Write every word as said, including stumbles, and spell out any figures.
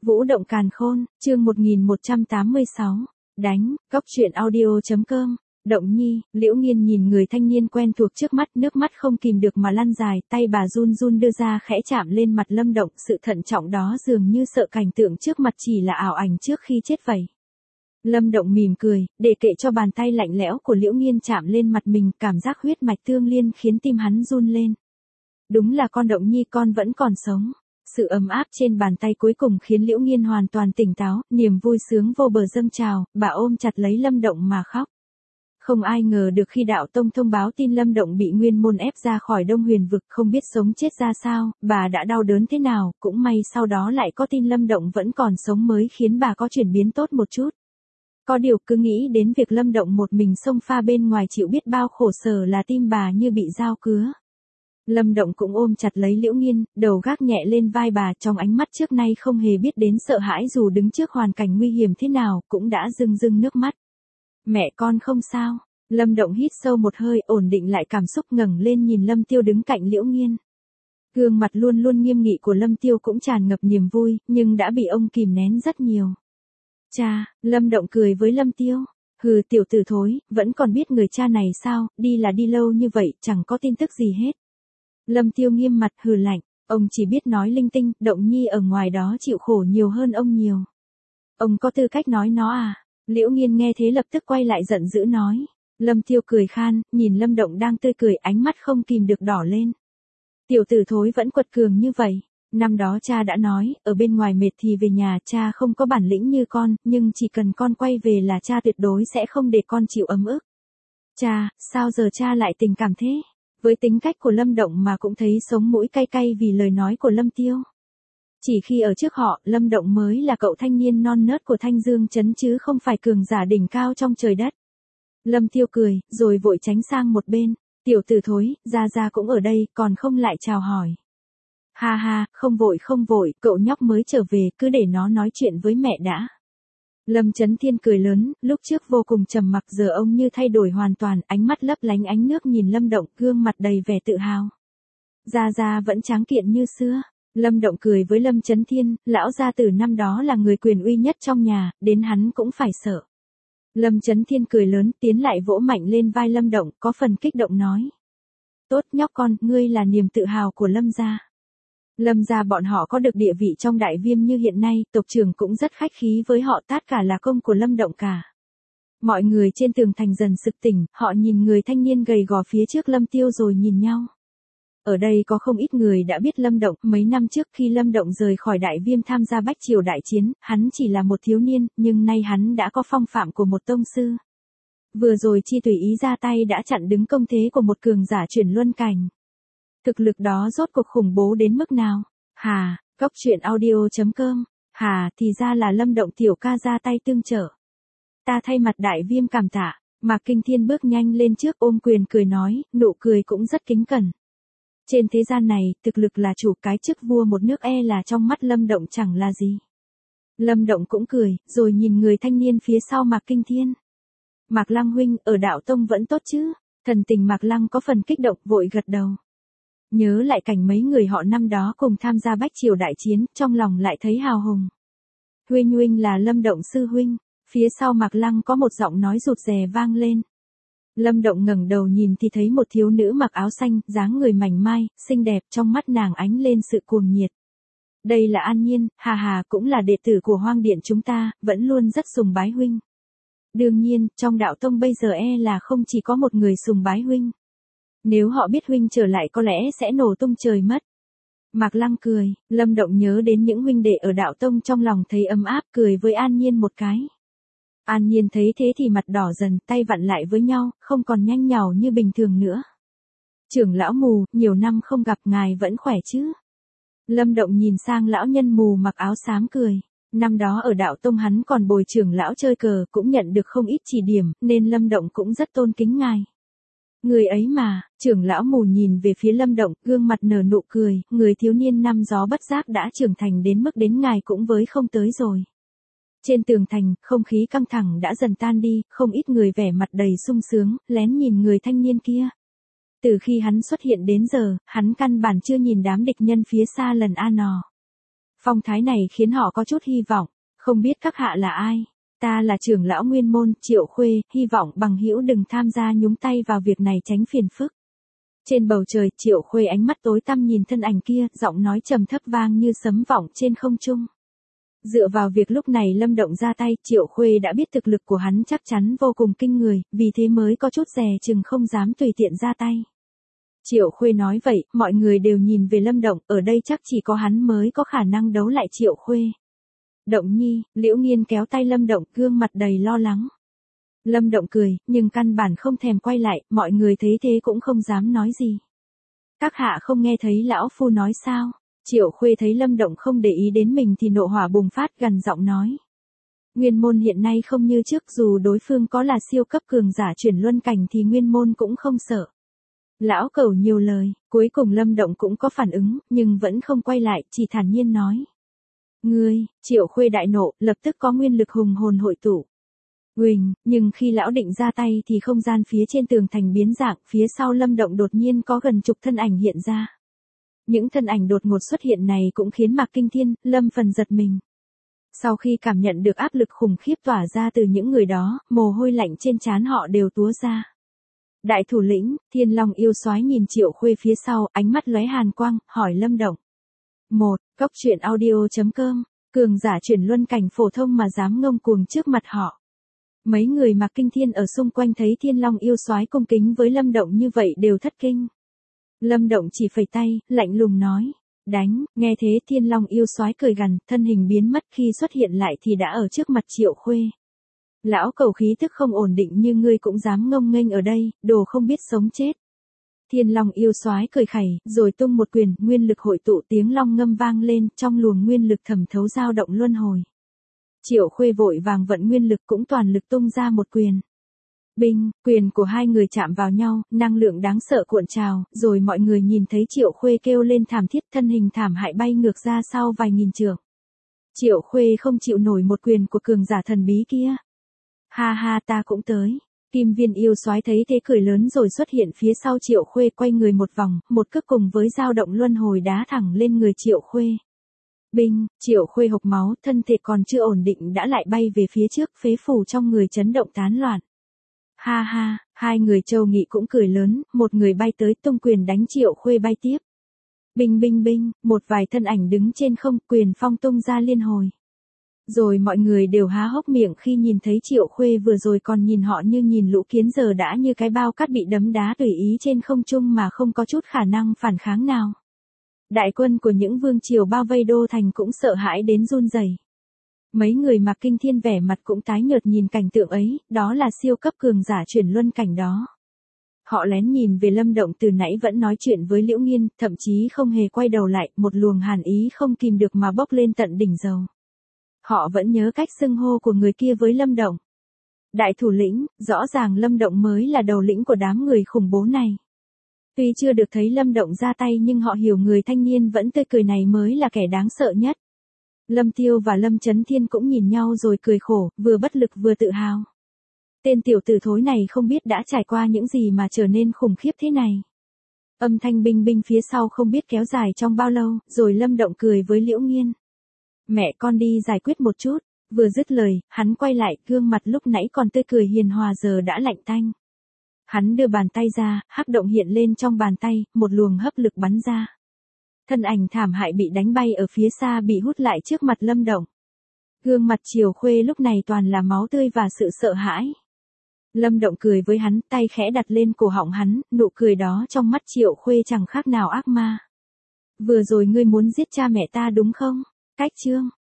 Vũ động càn khôn, chương một nghìn một trăm tám mươi sáu. Đánh, cóc truyện audio.com. Động Nhi, Liễu Nghiên nhìn người thanh niên quen thuộc trước mắt, nước mắt không kìm được mà lăn dài, tay bà run run đưa ra khẽ chạm lên mặt Lâm Động, sự thận trọng đó dường như sợ cảnh tượng trước mặt chỉ là ảo ảnh trước khi chết vậy. Lâm Động mỉm cười, để kệ cho bàn tay lạnh lẽo của Liễu Nghiên chạm lên mặt mình, cảm giác huyết mạch tương liên khiến tim hắn run lên. Đúng là con Động Nhi, con vẫn còn sống. Sự ấm áp trên bàn tay cuối cùng khiến Liễu Nghiên hoàn toàn tỉnh táo, niềm vui sướng vô bờ dâng trào, bà ôm chặt lấy Lâm Động mà khóc. Không ai ngờ được khi đạo tông thông báo tin Lâm Động bị Nguyên Môn ép ra khỏi Đông Huyền vực không biết sống chết ra sao, bà đã đau đớn thế nào, cũng may sau đó lại có tin Lâm Động vẫn còn sống mới khiến bà có chuyển biến tốt một chút. Có điều cứ nghĩ đến việc Lâm Động một mình xông pha bên ngoài chịu biết bao khổ sở là tim bà như bị dao cứa. Lâm Động cũng ôm chặt lấy Liễu Nghiên, đầu gác nhẹ lên vai bà, trong ánh mắt trước nay không hề biết đến sợ hãi dù đứng trước hoàn cảnh nguy hiểm thế nào, cũng đã rưng rưng nước mắt. Mẹ con không sao. Lâm Động hít sâu một hơi, ổn định lại cảm xúc, ngẩng lên nhìn Lâm Tiêu đứng cạnh Liễu Nghiên. Gương mặt luôn luôn nghiêm nghị của Lâm Tiêu cũng tràn ngập niềm vui, nhưng đã bị ông kìm nén rất nhiều. Cha, Lâm Động cười với Lâm Tiêu. Hừ, tiểu tử thối, vẫn còn biết người cha này sao, đi là đi lâu như vậy, chẳng có tin tức gì hết. Lâm Tiêu nghiêm mặt hừ lạnh, ông chỉ biết nói linh tinh, Động Nhi ở ngoài đó chịu khổ nhiều hơn ông nhiều. Ông có tư cách nói nó à? Liễu Nghiên nghe thế lập tức quay lại giận dữ nói. Lâm Tiêu cười khan, nhìn Lâm Động đang tươi cười, ánh mắt không kìm được đỏ lên. Tiểu tử thối vẫn quật cường như vậy. Năm đó cha đã nói, ở bên ngoài mệt thì về nhà, cha không có bản lĩnh như con, nhưng chỉ cần con quay về là cha tuyệt đối sẽ không để con chịu ấm ức. Cha, sao giờ cha lại tình cảm thế? Với tính cách của Lâm Động mà cũng thấy sống mũi cay cay vì lời nói của Lâm Tiêu. Chỉ khi ở trước họ, Lâm Động mới là cậu thanh niên non nớt của Thanh Dương trấn chứ không phải cường giả đỉnh cao trong trời đất. Lâm Tiêu cười, rồi vội tránh sang một bên. Tiểu tử thối, Gia Gia cũng ở đây, còn không lại chào hỏi. Ha ha, không vội không vội, cậu nhóc mới trở về, cứ để nó nói chuyện với mẹ đã. Lâm Chấn Thiên cười lớn, lúc trước vô cùng trầm mặc, giờ ông như thay đổi hoàn toàn, ánh mắt lấp lánh ánh nước nhìn Lâm Động, gương mặt đầy vẻ tự hào. Gia Gia vẫn tráng kiện như xưa. Lâm Động cười với Lâm Chấn Thiên, lão gia tử năm đó là người quyền uy nhất trong nhà, đến hắn cũng phải sợ. Lâm Chấn Thiên cười lớn, tiến lại vỗ mạnh lên vai Lâm Động, có phần kích động nói. Tốt nhóc con, ngươi là niềm tự hào của Lâm gia. Lâm gia bọn họ có được địa vị trong Đại Viêm như hiện nay, tộc trưởng cũng rất khách khí với họ, tất cả là công của Lâm Động cả. Mọi người trên tường thành dần sực tỉnh, họ nhìn người thanh niên gầy gò phía trước Lâm Tiêu rồi nhìn nhau. Ở đây có không ít người đã biết Lâm Động, mấy năm trước khi Lâm Động rời khỏi Đại Viêm tham gia Bách Triều đại chiến, hắn chỉ là một thiếu niên, nhưng nay hắn đã có phong phạm của một tông sư. Vừa rồi chi tùy ý ra tay đã chặn đứng công thế của một cường giả chuyển luân cảnh. Thực lực đó rốt cuộc khủng bố đến mức nào? Hà, cóc truyện audio.com. Hà, thì ra là Lâm Động tiểu ca ra tay tương trợ. Ta thay mặt Đại Viêm cảm tạ. Mạc Kinh Thiên bước nhanh lên trước ôm quyền cười nói, nụ cười cũng rất kính cẩn. Trên thế gian này, thực lực là chủ, cái chức vua một nước e là trong mắt Lâm Động chẳng là gì. Lâm Động cũng cười, rồi nhìn người thanh niên phía sau Mạc Kinh Thiên. Mạc Lăng huynh, ở đạo tông vẫn tốt chứ? Thần tình Mạc Lăng có phần kích động, vội gật đầu. Nhớ lại cảnh mấy người họ năm đó cùng tham gia Bách Triều đại chiến, trong lòng lại thấy hào hùng. Huynh huynh là Lâm Động sư huynh. Phía sau Mạc Lăng có một giọng nói rụt rè vang lên. Lâm Động ngẩng đầu nhìn thì thấy một thiếu nữ mặc áo xanh, dáng người mảnh mai, xinh đẹp, trong mắt nàng ánh lên sự cuồng nhiệt. Đây là An Nhiên, hà hà, cũng là đệ tử của Hoang Điện chúng ta, vẫn luôn rất sùng bái huynh. Đương nhiên, trong đạo tông bây giờ e là không chỉ có một người sùng bái huynh. Nếu họ biết huynh trở lại có lẽ sẽ nổ tung trời mất. Mạc Lăng cười, Lâm Động nhớ đến những huynh đệ ở đạo tông trong lòng thấy ấm áp, cười với An Nhiên một cái. An Nhiên thấy thế thì mặt đỏ dần, tay vặn lại với nhau, không còn nhanh nhảu như bình thường nữa. Trưởng lão mù, nhiều năm không gặp ngài vẫn khỏe chứ? Lâm Động nhìn sang lão nhân mù mặc áo xám cười. Năm đó ở đạo tông hắn còn bồi trưởng lão chơi cờ, cũng nhận được không ít chỉ điểm, nên Lâm Động cũng rất tôn kính ngài. Người ấy mà, trưởng lão mù nhìn về phía Lâm Động, gương mặt nở nụ cười, người thiếu niên năm gió bất giác đã trưởng thành đến mức đến ngài cũng với không tới rồi. Trên tường thành, không khí căng thẳng đã dần tan đi, không ít người vẻ mặt đầy sung sướng, lén nhìn người thanh niên kia. Từ khi hắn xuất hiện đến giờ, hắn căn bản chưa nhìn đám địch nhân phía xa lần a nò. Phong thái này khiến họ có chút hy vọng, không biết các hạ là ai. Ta là trưởng lão Nguyên môn, Triệu Khuê, hy vọng bằng hữu đừng tham gia nhúng tay vào việc này tránh phiền phức. Trên bầu trời, Triệu Khuê ánh mắt tối tăm nhìn thân ảnh kia, giọng nói trầm thấp vang như sấm vọng trên không trung. Dựa vào việc lúc này Lâm Động ra tay, Triệu Khuê đã biết thực lực của hắn chắc chắn vô cùng kinh người, vì thế mới có chút dè chừng không dám tùy tiện ra tay. Triệu Khuê nói vậy, mọi người đều nhìn về Lâm Động, ở đây chắc chỉ có hắn mới có khả năng đấu lại Triệu Khuê. Động Nhi, Liễu Nghiên kéo tay Lâm Động, gương mặt đầy lo lắng. Lâm Động cười, nhưng căn bản không thèm quay lại, mọi người thấy thế cũng không dám nói gì. Các hạ không nghe thấy lão phu nói sao? Triệu Khuê thấy Lâm Động không để ý đến mình thì nộ hỏa bùng phát, gằn giọng nói. Nguyên môn hiện nay không như trước, dù đối phương có là siêu cấp cường giả chuyển luân cảnh thì Nguyên môn cũng không sợ. Lão Cẩu nhiều lời, cuối cùng Lâm Động cũng có phản ứng, nhưng vẫn không quay lại, chỉ thản nhiên nói. Ngươi, Triệu Khuê đại nộ, lập tức có nguyên lực hùng hồn hội tụ. Uỳnh, nhưng khi lão định ra tay thì không gian phía trên tường thành biến dạng, phía sau Lâm Động đột nhiên có gần chục thân ảnh hiện ra. Những thân ảnh đột ngột xuất hiện này cũng khiến Mạc Kinh Thiên, Lâm Phần giật mình. Sau khi cảm nhận được áp lực khủng khiếp tỏa ra từ những người đó, mồ hôi lạnh trên trán họ đều túa ra. Đại thủ lĩnh, Thiên Long yêu soái nhìn Triệu Khuê phía sau, ánh mắt lóe hàn quang, hỏi Lâm Động. một. Cốc truyện audio chấm com, cường giả chuyển luân cảnh phổ thông mà dám ngông cuồng trước mặt họ. Mấy người Mạc Kinh Thiên ở xung quanh thấy Thiên Long yêu soái cung kính với Lâm Động như vậy đều thất kinh. Lâm Động chỉ phẩy tay, lạnh lùng nói, đánh, nghe thế Thiên Long yêu soái cười gằn, thân hình biến mất, khi xuất hiện lại thì đã ở trước mặt Triệu Khuê. Lão Cẩu khí tức không ổn định như ngươi cũng dám ngông nghênh ở đây, đồ không biết sống chết. Thiên Long yêu soái cười khẩy, rồi tung một quyền, nguyên lực hội tụ, tiếng long ngâm vang lên, trong luồng nguyên lực thẩm thấu dao động luân hồi. Triệu Khuê vội vàng vận nguyên lực cũng toàn lực tung ra một quyền. Binh, quyền của hai người chạm vào nhau, năng lượng đáng sợ cuộn trào, rồi mọi người nhìn thấy Triệu Khuê kêu lên thảm thiết, thân hình thảm hại bay ngược ra sau vài nghìn trượng. Triệu Khuê không chịu nổi một quyền của cường giả thần bí kia. Ha ha, ta cũng tới. Kim Viên yêu soái thấy thế cười lớn rồi xuất hiện phía sau Triệu Khuê, quay người một vòng, một cước cùng với dao động luân hồi đá thẳng lên người Triệu Khuê. Binh, Triệu Khuê hộc máu, thân thể còn chưa ổn định đã lại bay về phía trước, phế phủ trong người chấn động tán loạn. Ha ha, hai người Châu Nghị cũng cười lớn, một người bay tới tung quyền đánh Triệu Khuê bay tiếp. Binh binh binh, một vài thân ảnh đứng trên không, quyền phong tung ra liên hồi. Rồi mọi người đều há hốc miệng khi nhìn thấy Triệu Khuê vừa rồi còn nhìn họ như nhìn lũ kiến, giờ đã như cái bao cát bị đấm đá tùy ý trên không trung mà không có chút khả năng phản kháng nào. Đại quân của những vương triều bao vây đô thành cũng sợ hãi đến run rẩy. Mấy người Mạc Kinh Thiên vẻ mặt cũng tái nhợt nhìn cảnh tượng ấy, đó là siêu cấp cường giả chuyển luân cảnh đó. Họ lén nhìn về Lâm Động từ nãy vẫn nói chuyện với Liễu Nghiên, thậm chí không hề quay đầu lại, một luồng hàn ý không kìm được mà bốc lên tận đỉnh dầu. Họ vẫn nhớ cách xưng hô của người kia với Lâm Động. Đại thủ lĩnh, rõ ràng Lâm Động mới là đầu lĩnh của đám người khủng bố này. Tuy chưa được thấy Lâm Động ra tay nhưng họ hiểu người thanh niên vẫn tươi cười này mới là kẻ đáng sợ nhất. Lâm Tiêu và Lâm Chấn Thiên cũng nhìn nhau rồi cười khổ, vừa bất lực vừa tự hào. Tên tiểu tử thối này không biết đã trải qua những gì mà trở nên khủng khiếp thế này. Âm thanh binh binh phía sau không biết kéo dài trong bao lâu, rồi Lâm Động cười với Liễu Nghiên. Mẹ con đi giải quyết một chút, vừa dứt lời, hắn quay lại, gương mặt lúc nãy còn tươi cười hiền hòa giờ đã lạnh tanh. Hắn đưa bàn tay ra, hắc động hiện lên trong bàn tay, một luồng hấp lực bắn ra. Thân ảnh thảm hại bị đánh bay ở phía xa bị hút lại trước mặt Lâm Động. Gương mặt Triệu Khuê lúc này toàn là máu tươi và sự sợ hãi. Lâm Động cười với hắn, tay khẽ đặt lên cổ họng hắn, nụ cười đó trong mắt Triệu Khuê chẳng khác nào ác ma. Vừa rồi ngươi muốn giết cha mẹ ta đúng không? Cách chương.